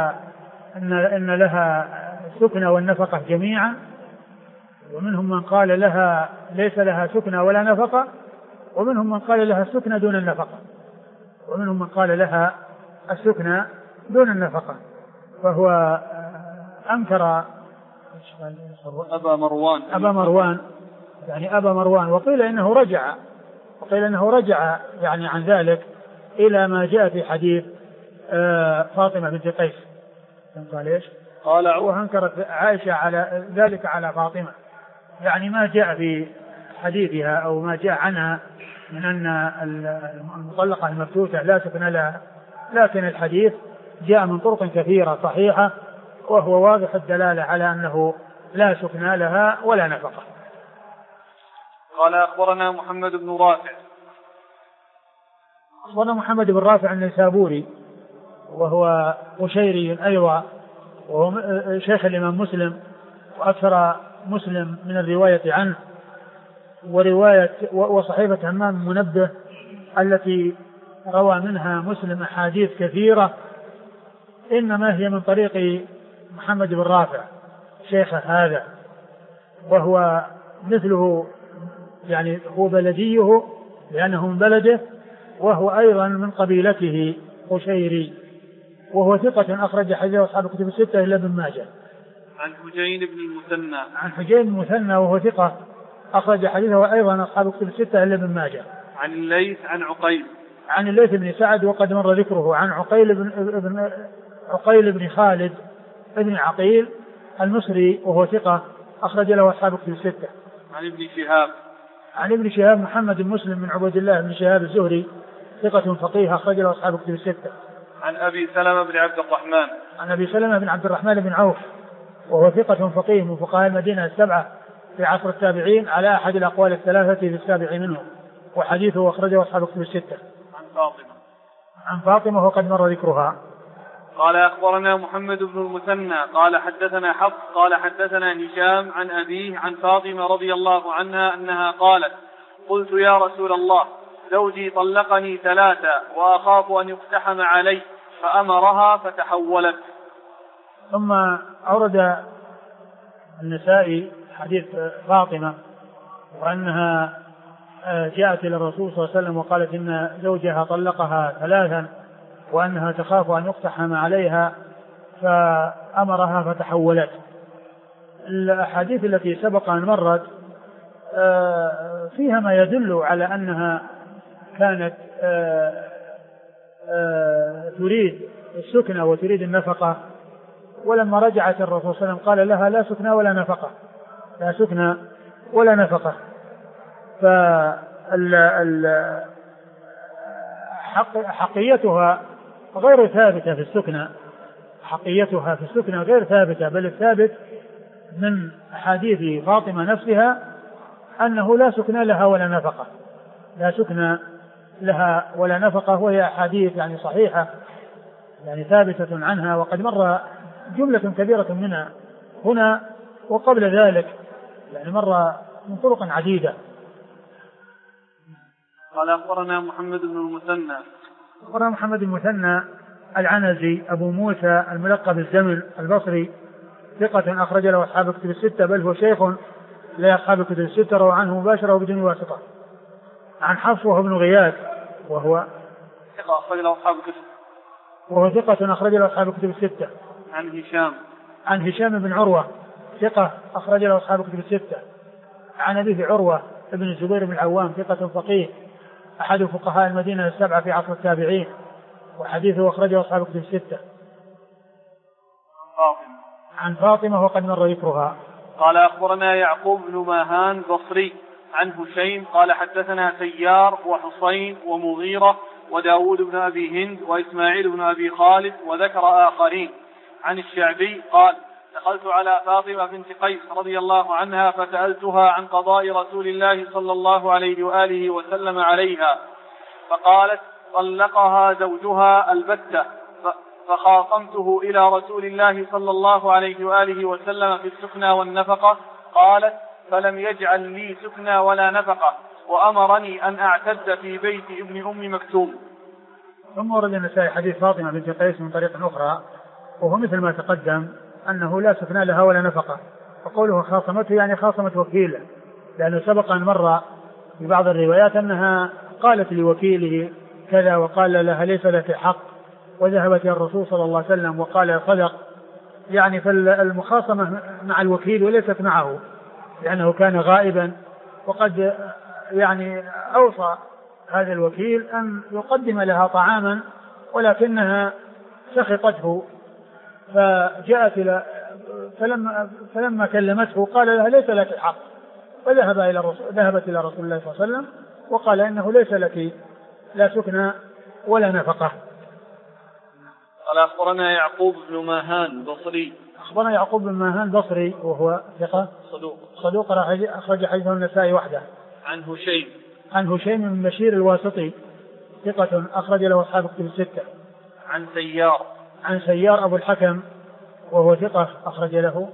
لها السكنى والنفقة جميعا، ومنهم من قال لها ليس لها سكنى ولا نفقة، ومنهم من قال لها السكنى دون النفقة، ومنهم من قال لها السكنى دون النفقة. فهو أنكر أبا مروان يعني أبا مروان، وقيل إنه رجع يعني عن ذلك إلى ما جاء في حديث فاطمة بنت قيس. قال إيش؟ قال وأنكرت عائشة على ذلك على فاطمة، يعني ما جاء في حديثها أو ما جاء عنها من أن المطلقة المبتوتة لا سكن لها، لكن الحديث جاء من طرق كثيرة صحيحة وهو واضح الدلالة على أنه لا سكن لها ولا نفقة. قال أخبرنا محمد بن رافع. أخبرنا محمد بن رافع النيسابوري وهو قشيري أيضا، وهو شيخ الإمام مسلم، وأكثر مسلم من الرواية عنه، وصحيفة همام منبه التي روى منها مسلم أحاديث كثيرة إنما هي من طريق محمد بن رافع شيخ هذا، وهو مثله يعني هو بلديه لأنه من بلده، وهو أيضا من قبيلته قشيري، وهو ثقة أخرج حديثه أصحاب الكتب 6 إلا ابن ماجه. عن حجين بن المثنى وهو ثقة أخرج حديثه أيضا أصحاب الكتب 6 إلا ابن ماجه. عن الليث عن الليث بن سعد وقد مر ذكره. عن عقيل بن خالد بن عقيل المصري وهو ثقة أخرج له أصحاب الكتب 6. عن ابن شهاب محمد بن مسلم بن عبد الله بن شهاب الزهري ثقة فقيه أخرج له أصحاب الكتب 6. عن أبي سلمة بن عبد الرحمن بن عوف وهو ثقة فقيه من فقهاء المدينة 7 في عصر التابعين على أحد الأقوال 3 في السابع منهم، وحديثه أخرجه أصحاب الكتب 6. عن فاطمة وقد مر ذكرها. قال أخبرنا محمد بن المثنى قال حدثنا حفص قال حدثنا هشام عن أبيه عن فاطمة رضي الله عنها أنها قالت: قلت يا رسول الله زوجي طلقني 3 وأخاف أن يقتحم علي، فأمرها فتحولت. ثم أورد النسائي حديث فاطمة وأنها جاءت إلى الرسول صلى الله عليه وسلم وقالت إن زوجها طلقها 3 وأنها تخاف أن يقتحم عليها فأمرها فتحولت. الأحاديث التي سبق أن مرت فيها ما يدل على أنها كانت تريد السكنة وتريد النفقة، ولما رجعت الرسول صلى الله عليه وسلم قال لها لا سكنة ولا نفقة، لا سكنة ولا نفقة. حقيتها غير ثابتة في السكنة، حقيتها في السكنة غير ثابتة، بل الثابت من حديث فاطمة نفسها أنه لا سكن لها ولا نفقة، لا سكن لها ولا نفقة، وهي أحاديث يعني صحيحة يعني ثابتة عنها، وقد مر جملة كبيرة منها هنا وقبل ذلك، يعني مر من طرق عديدة. قال أخبرنا محمد بن المثنى. أخبرنا محمد بن المثنى العنزي أبو موسى الملقب بالزمن البصري، ثقة أخرج له أصحاب الكتب الستة، بل هو شيخ لأصحاب الكتب الستة، روى عنه مباشرة وبدون واسطة. عن حفص وهو ابن غياث وهو ثقة أخرج له أصحاب الكتب، وهو ثقة أخرج له أصحاب الكتب الستة. عن هشام بن عروة ثقة أخرج له أصحاب الكتب الستة. عن أبيه عروة ابن الزبير بن العوام ثقة فقيه أحد فقهاء المدينة 7 في عصر التابعين، وحديثه أخرجه أصحاب الكتب الستة. عن فاطمة وقد مر ذكرها. قال أخبرنا يعقوب بن ماهان بصري عن هشيم قال حدثنا سيار وحصين ومغيرة وداود بن أبي هند وإسماعيل بن أبي خالد وذكر آخرين. عن الشعبي قال دخلت على فاطمة بنت قيس رضي الله عنها فسألتها عن قضاء رسول الله صلى الله عليه وآله وسلم عليها، فقالت طلقها زوجها البتة، فخاصمته إلى رسول الله صلى الله عليه وآله وسلم في السكنى والنفقة، قالت فلم يجعل لي سكنى ولا نفقة وأمرني أن أعتد في بيت ابن أم مكتوم. ثم ورد النسائي حديث فاطمة بنت قيس من طريق أخرى، وهو مثل ما تقدم أنه لا سكنى لها ولا نفقة، وقوله خاصمته يعني خاصمت وكيله، لأنه سبق أن مر في بعض الروايات أنها قالت لوكيله كذا وقال لها ليس لك حق، وذهبت إلى الرسول صلى الله عليه وسلم وقال صدق، يعني فالمخاصمة مع الوكيل وليست معه لأنه كان غائبا، وقد يعني أوصى هذا الوكيل أن يقدم لها طعاما ولكنها سخطته، فجاءت فلما كلمته قال لها ليس لك حق، ذهبت إلى رسول الله صلى الله عليه وسلم وقال إنه ليس لك لا سكنى ولا نفقة. قال أخبرنا يعقوب بن ماهان بصري. أخبرنا يعقوب بن ماهان بصري وهو ثقة صدوق أخرج حديثه النسائي وحده. عن هشيم بن بشير الواسطي ثقة أخرج له أصحاب الكتب الستة. عن سيار أبو الحكم وهو ثقة أخرج له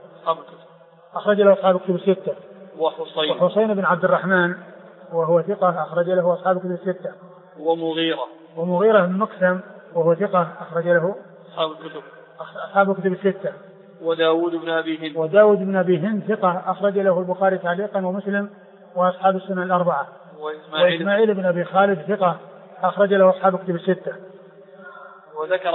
أصحاب الكتب الستة. وحصين بن عبد الرحمن وهو ثقة أخرج له أصحاب الكتب الستة. ومغيرة بن مقسم وهو ثقة أخرج له أصحاب الكتب الستة. وداود بن أبي هند ثقة أخرج له البخاري تعليقا ومسلم وأصحاب السنن الأربعة. وإسماعيل بن أبي خالد ثقة أخرج له أصحاب الكتب الستة. وذكر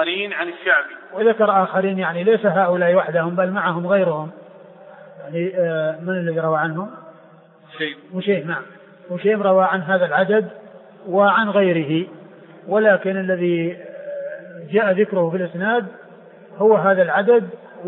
آخرين يعني ليس هؤلاء وحدهم بل معهم غيرهم، يعني من الذي روى عنهم؟ هشيم روى عن هذا العدد وعن غيره، ولكن الذي جاء ذكره في الإسناد هو هذا العدد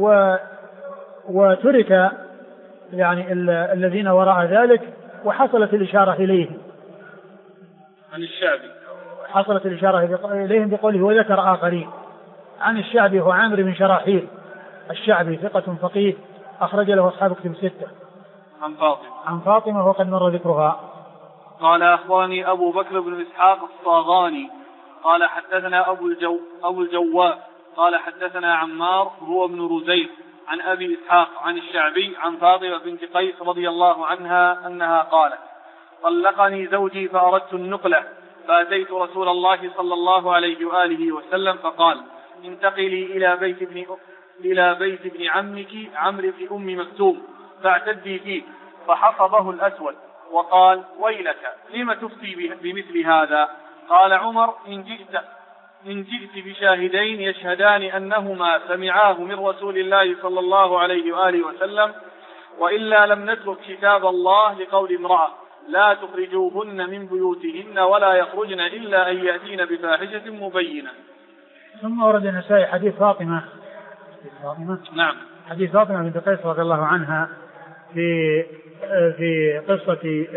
وترك يعني الذين وراء ذلك، وحصلت الإشارة إليهم. عن الشعبي حصلت الإشارة إليهم بقوله وذكر آخرين. عن الشعبي هو عامر بن شراحيل الشعبي ثقة فقيه أخرج له أصحاب الكتب الستة. عن فاطمة وقد مر ذكرها. قال أخبرني أبو بكر بن إسحاق الصاغاني قال حدثنا أبو الجواب قال حدثنا عمار هو ابن رزيق عن أبي إسحاق عن الشعبي عن فاطمة بنت قيس رضي الله عنها أنها قالت طلقني زوجي فأردت النقلة، فأتيت رسول الله صلى الله عليه وآله وسلم فقال انتقلي إلى بيت ابن عمك عمرو بن أم مكتوم فاعتدي فيه. فحصبه الأسود وقال ويلك لم تفتي بمثل هذا؟ قال عمر إن جئت بشاهدين يشهدان أنهما سمعاه من رسول الله صلى الله عليه وآله وسلم، وإلا لم نترك كتاب الله لقول امرأة لا تخرجوهن من بيوتهن ولا يخرجن إلا أن يأتين بفاحشة مبينة. ثم ورد النسائي حديث فاطمة. نعم. حديث فاطمة بنت قيس رضي الله عنها في قصة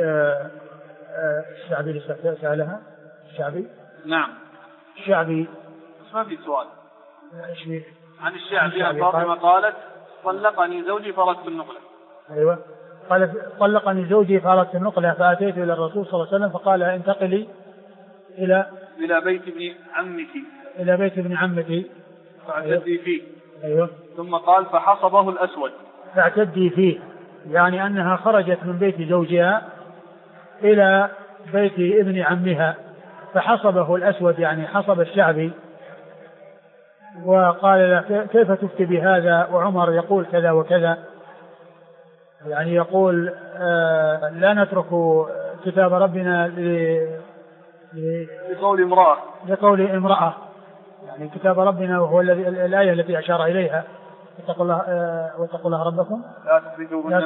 الشعبي اللي سألها الشعبي. نعم. الشعبي ما في سؤال. عن الشعبي فاطمة قالت طلقني زوجي فأردت النقلة. أيوة. قال طلقني زوجي فأردت النقلة فأتيت إلى الرسول صلى الله عليه وسلم فقال انتقلي إلى بيت ابن عمك. إلى بيت ابن عمك فاعتدي فيه. أيوة. ثم قال فحصبه الأسود. فاعتدي فيه يعني أنها خرجت من بيت زوجها إلى بيت ابن عمها فحصبه الأسود يعني حصب الشعبي وقال له كيف تفتي بهذا وعمر يقول كذا وكذا، يعني يقول لا نترك كتاب ربنا لقول امرأة يعني كتاب ربنا وهو الآية التي أشار إليها واتقوا الله ربكم لا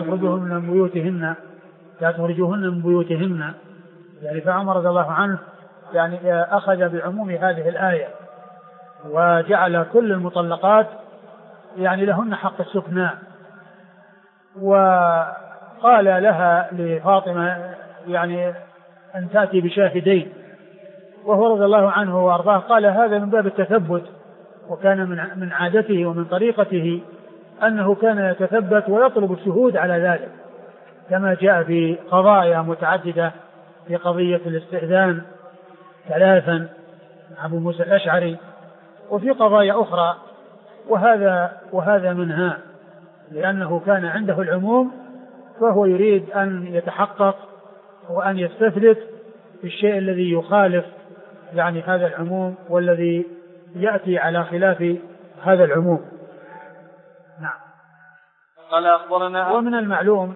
تخرجوهن من بيوتهن يعني فعمر رضي الله عنه يعني أخذ بعموم هذه الآية وجعل كل المطلقات يعني لهن حق السكنى، وقال لها لفاطمة يعني أن تأتي بشاهدين، وهو رضي الله عنه وأرضاه قال هذا من باب التثبت، وكان من عادته ومن طريقته أنه كان يتثبت ويطلب الشهود على ذلك، كما جاء في قضايا متعددة في قضية الاستئذان 3 أبو موسى الأشعري وفي قضايا أخرى، وهذا منها لأنه كان عنده العموم فهو يريد أن يتحقق وأن يستثبت في الشيء الذي يخالف يعني هذا العموم والذي يأتي على خلاف هذا العموم. نعم. قال أخبرنا. ومن المعلوم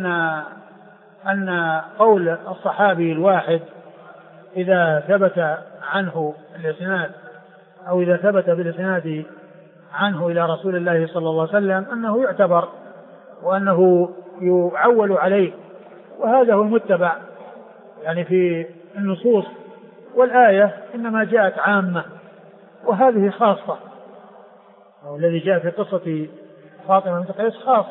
أن قول الصحابي الواحد إذا ثبت عنه الإسناد أو إذا ثبت بالإسناد عنه إلى رسول الله صلى الله عليه وسلم أنه يعتبر وأنه يعول عليه، وهذا هو المتبع يعني في النصوص، والآية إنما جاءت عامة وهذه خاصة، والذي جاء في قصة فاطمة بنت قيس خاص.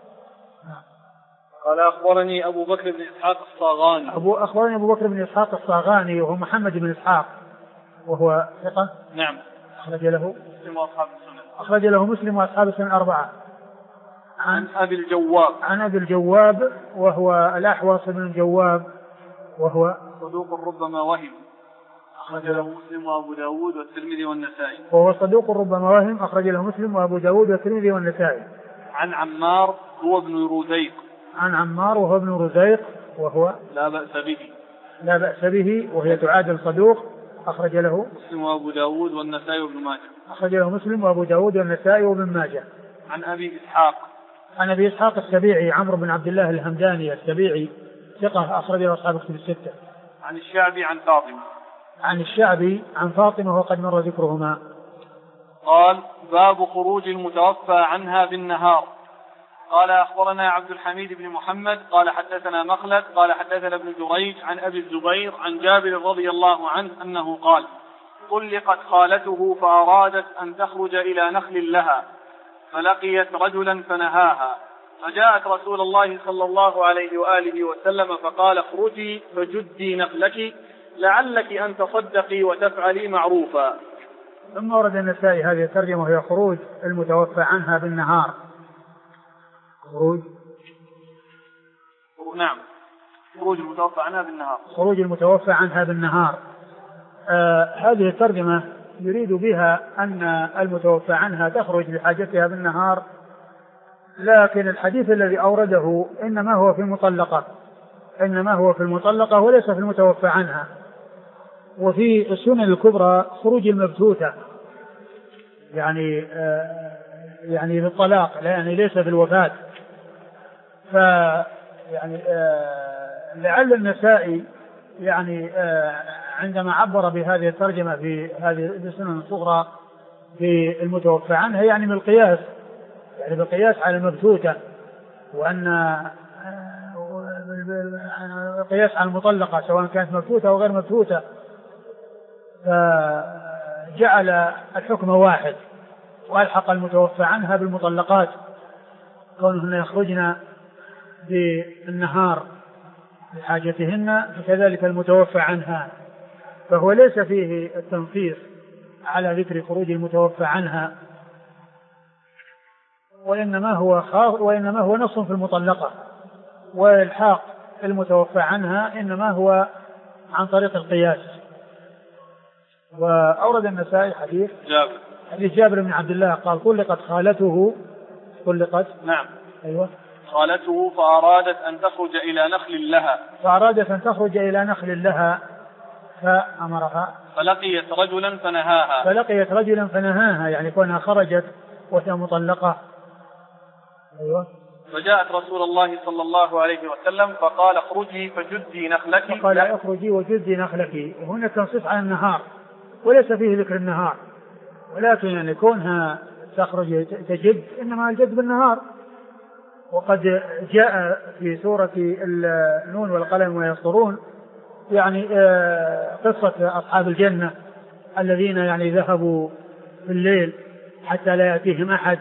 قال أخبرني أبو بكر بن إسحاق الصاغاني. أخبرني أبو بكر بن إسحاق الصاغاني وهو محمد بن إسحاق وهو ثقة. نعم. أخرج له مسلم وأصحاب السنن. أخرج له مسلم وأصحاب السنن 4. عن أبي الجواب. عن أبي الجواب وهو الأحوص بن الجواب وهو صدوق ربما وهم. أخرج له مسلم وأبو داود والترمذي والنسائي. وهو صدوق ربما وهم أخرج له مسلم وأبو داود والترمذي والنسائي. عن عمار هو ابن رزيق. عن عمار وهو ابن رزيق وهو لا بأس به وهي تعادل صدوق أخرج له مسلم وأبو داود والنسائي وابن ماجه. أخرج له مسلم وأبو داود والنسائي وابن ماجه. عن أبي إسحاق. عن أبي إسحاق السبيعي عمرو بن عبد الله الهمداني السبيعي ثقة أخرج له أصحاب الكتب 6. عن الشعبي عن فاطمة. عن الشعبي عن فاطمة وقد مر ذكرهما. قال باب خروج المتوفى عنها بالنهار. قال أخبرنا عبد الحميد بن محمد قال حدثنا مخلد قال حدثنا ابن جريج عن أبي الزبير عن جابر رضي الله عنه أنه قال طلقت خالته فأرادت أن تخرج إلى نخل لها فلقيت رجلا فنهاها، فجاءت رسول الله صلى الله عليه وآله وسلم فقال اخرجي فجدي نخلك لعلك أن تصدقي وتفعلي معروفا. ثم ورد النسائي هذه الترجمة وهي خروج المتوفى عنها بالنهار. خروج المتوفى عنها بالنهار. خروج المتوفى عنها بالنهار. هذه الترجمة يريد بها أن المتوفى عنها تخرج لحاجتها بالنهار، لكن الحديث الذي أورده إنما هو في المطلقة، إنما هو في المطلقة وليس في المتوفى عنها. وفي السنن الكبرى خروج المبتوتة يعني بالطلاق، يعني ليس في الوفاة. يعني لعل النسائي يعني عندما عبر بهذه الترجمة في هذه السنن الصغرى في المتوفى عنها يعني من القياس، يعني بالقياس على المبتوتة، وأن القياس على المطلقة سواء كانت مبتوتة أو غير مبتوتة، فجعل الحكم واحد وألحق المتوفى عنها بالمطلقات كونهن يخرجن بالنهار لحاجتهن، فكذلك المتوفى عنها، فهو ليس فيه التنصيص على ذكر خروج المتوفى عنها، وإنما هو نص في المطلقة، والحاق المتوفى عنها إنما هو عن طريق القياس. وأورد النسائي حديث جابر بن عبد الله قال طلقت خالته، نعم أيوة خالته فأرادت أن تخرج إلى نخل لها فأمرها فلقيت رجلا فنهاها يعني كونها خرجت وهي مطلقة. أيوة فجاءت رسول الله صلى الله عليه وسلم فقال اخرجي فجدي نخلك، فقال اخرجي وجدي نخلك، وهنا تنصيص على النهار وليس فيه ذكر النهار، ولكن يعني كونها تخرج تجد إنما الجد بالنهار. وقد جاء في سورة النون والقلم ويسطرون يعني قصة أصحاب الجنة الذين يعني ذهبوا في الليل حتى لا يأتيهم أحد،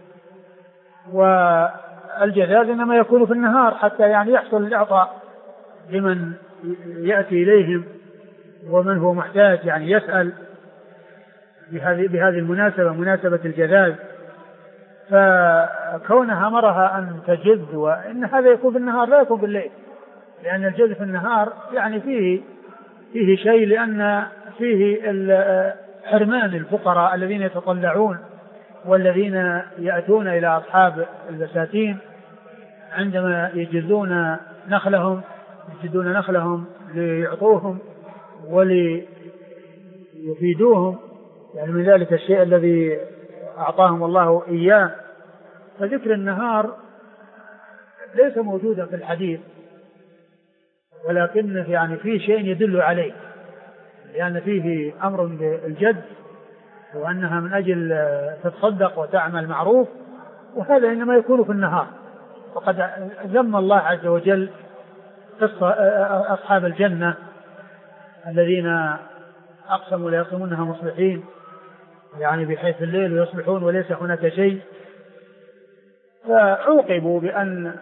والجزاء إنما يكون في النهار حتى يعني يحصل الإعطاء لمن يأتي إليهم ومن هو محتاج، يعني يسأل بهذه المناسبة، مناسبة الجذاذ. فكونها أمرها أن تجد، وإن هذا يكون في النهار لا يكون بالليل، لأن الجد في النهار يعني فيه شيء، لأن فيه حرمان الفقراء الذين يتطلعون والذين يأتون إلى أصحاب البساتين عندما يجدون نخلهم ليعطوهم وليفيدوهم يعني من ذلك الشيء الذي أعطاهم الله إياه. فذكر النهار ليس موجودا في الحديث، ولكن يعني فيه شيء يدل عليه، لأن فيه أمر بالجد وأنها من أجل تتصدق وتعمل معروف، وهذا إنما يكون في النهار. وقد ذم الله عز وجل أصحاب الجنة الذين أقسموا ليصومونها مصبحين، يعني بحيث الليل ويصبحون وليس هناك شيء، فعوقبوا بأن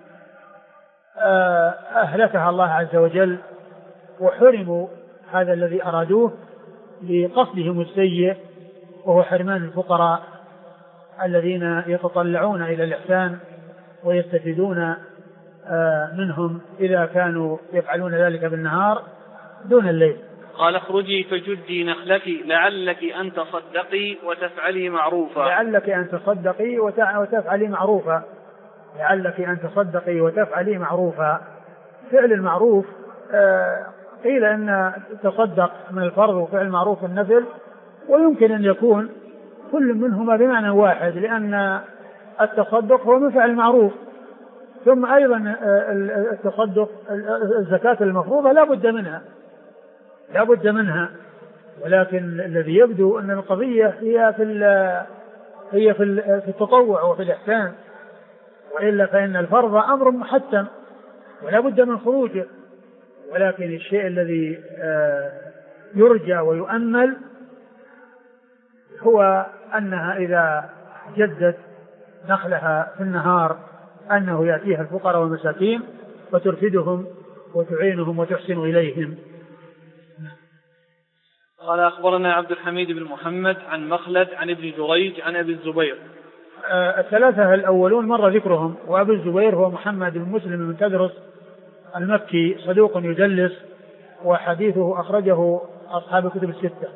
أهلكها الله عز وجل وحرموا هذا الذي أرادوه لقصدهم السيء، وهو حرمان الفقراء الذين يتطلعون إلى الإحسان ويستفيدون منهم إذا كانوا يفعلون ذلك بالنهار دون الليل. قال اخرجي فجدي نخلك لعلك أن تصدقي وتفعلي معروفا. لعلك أن تصدقي وتفعلي معروفا. لعلك أن تصدقي وتفعلي معروفا. فعل المعروف قيل أن تصدق من الفرض وفعل معروف النفل، ويمكن أن يكون كل منهما بمعنى واحد، لأن التصدق هو من فعل المعروف. ثم أيضا التصدق الزكاة المفروضة لا بد منها، ولكن الذي يبدو أن القضية هي في التطوع وفي الإحسان، وإلا فإن الفرض أمر محتم ولا بد من خروجه. ولكن الشيء الذي يرجى ويؤمل هو أنها إذا جدت نخلها في النهار أنه يأتيها الفقراء والمساكين وترفدهم وتعينهم وتحسن إليهم. قال أخبرنا عبد الحميد بن محمد عن مخلد عن ابن جريج عن أبي الزبير. الثلاثة الأولون مر ذكرهم، وأبي الزبير هو محمد بن مسلم بن تدرس المكي صدوق يدلس، وحديثه أخرجه أصحاب الكتب الستة.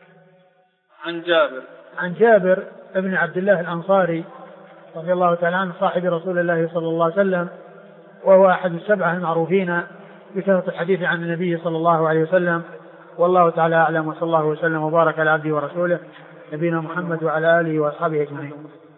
عن جابر بن عبد الله الأنصاري رضي الله تعالى عنه صاحب رسول الله صلى الله عليه وسلم وهو أحد السبعة المعروفين بكثرة الحديث عن النبي صلى الله عليه وسلم. والله تعالى أعلم، وصلى الله وسلم وبارك على عبده ورسوله نبينا محمد وعلى آله وأصحابه أجمعين.